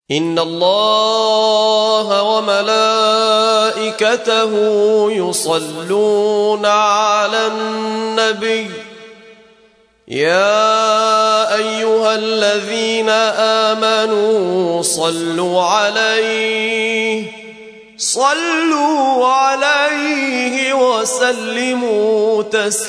إن الله وملائكته يصلون على النبي يا أيها الذين آمنوا صلوا عليه وسلموا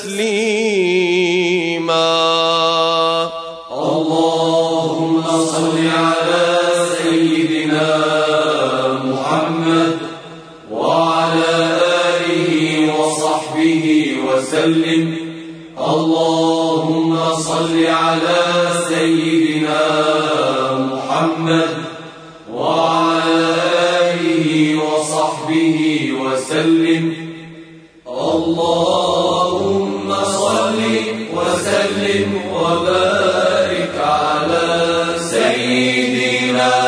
تسليما. اللهم صل على سيدنا محمد وعلى آله وصحبه وسلم. اللهم صل على سيدنا محمد وعلى آله وصحبه وسلم. اللهم صل وسلم وبارك على سيدنا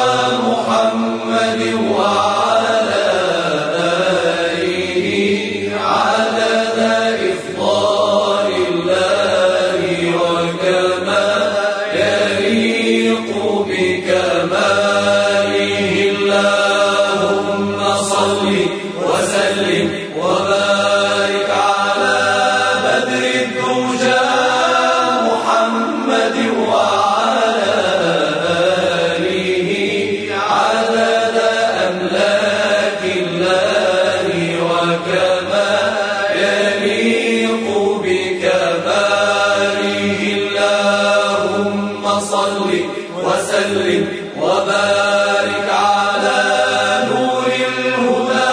محمد وعلى آله عدد إفضال الله وكما يليق بكماله. اللهم صل وسلم وبارك على بدر الدجى محمد وعلى آله عدد أملاك الله وكما يليق بكماله. اللهم صل وسلم وبارك على نور الهدى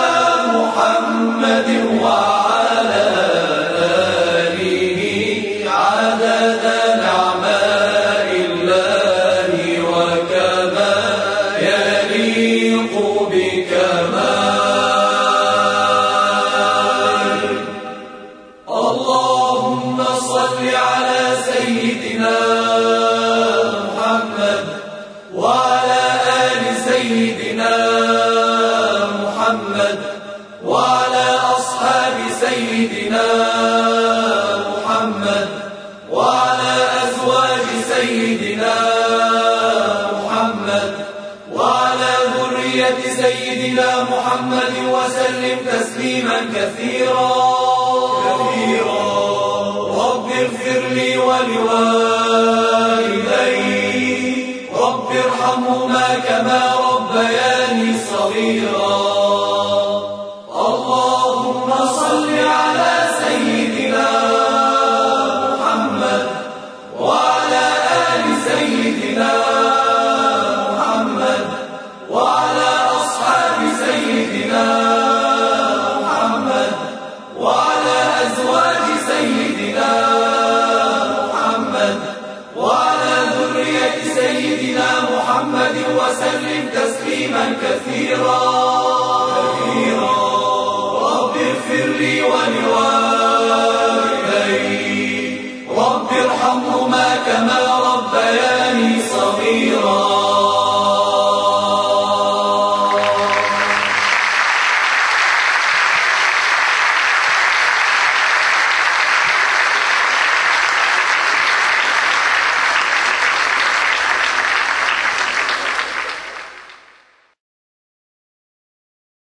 محمد وعلى آله عدد نعماء الله وكما يليق بكماله. اللهم صل على سيدنا محمد وعلى آل سيدنا محمد وعلى أصحاب سيدنا محمد وعلى أزواج سيدنا محمد وعلى ذرية سيدنا محمد وسلم تسليما كثيرا. رب اغفر لي ولوالدي رب ارحمهما كما ربياني صغيرا. اللهم صل على سيدنا محمد وعلى آل سيدنا محمد وعلى أصحاب سيدنا محمد وعلى أزواج سيدنا محمد وعلى ذرية سيدنا محمد وسلم تسليما كثيرا.